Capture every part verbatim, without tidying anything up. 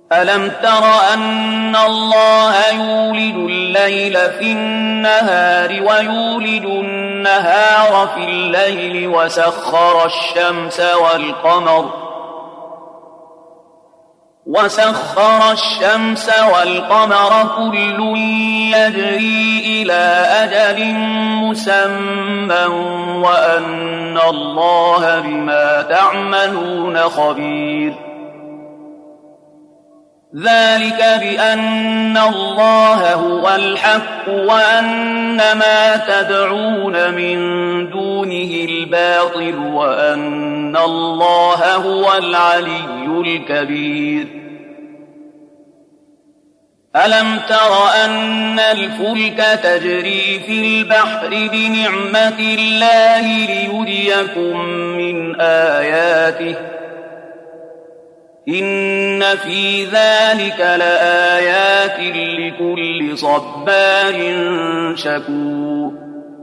ألم تر أن الله يولد الليل في النهار ويولد النهار في الليل وسخر الشمس والقمر وسخر الشمس والقمر كل يجري إلى أجل مسمى وأن الله بما تعملون خبير ذلك بأن الله هو الحق وأن ما تدعون من دونه الباطل وأن الله هو العلي الكبير ألم تر أن الفلك تجري في البحر بنعمة الله ليريكم من آياته إن في ذلك لآيات لكل صبار شكور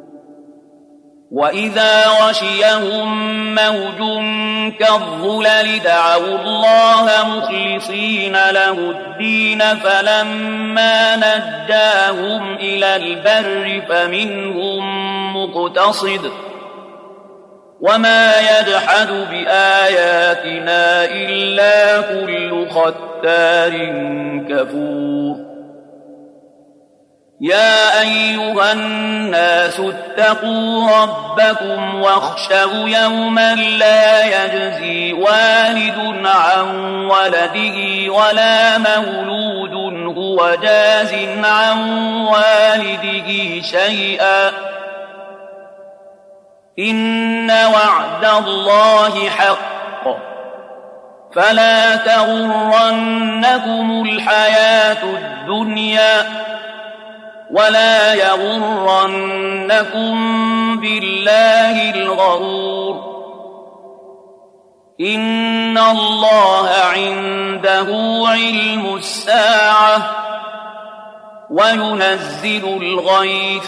وإذا غشيهم موج كالظلل دعوا الله مخلصين له الدين فلما نجاهم إلى البر فمنهم مقتصد وما يجحد بآياتنا إلا كل ختار كفور يا أيها الناس اتقوا ربكم واخشوا يوما لا يجزي والد عن ولده ولا مولود هو جاز عن والده شيئا إن وعد الله حق فلا تغرنكم الحياة الدنيا ولا يغرنكم بالله الغرور إن الله عنده علم الساعة وينزل الغيث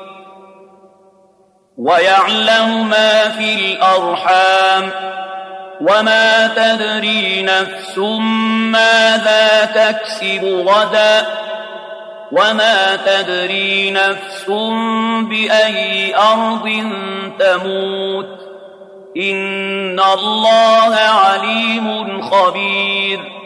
ويعلم ما في الأرحام وما تدري نفس ماذا تكسب غدا وما تدري نفس بأي أرض تموت إن الله عليم خبير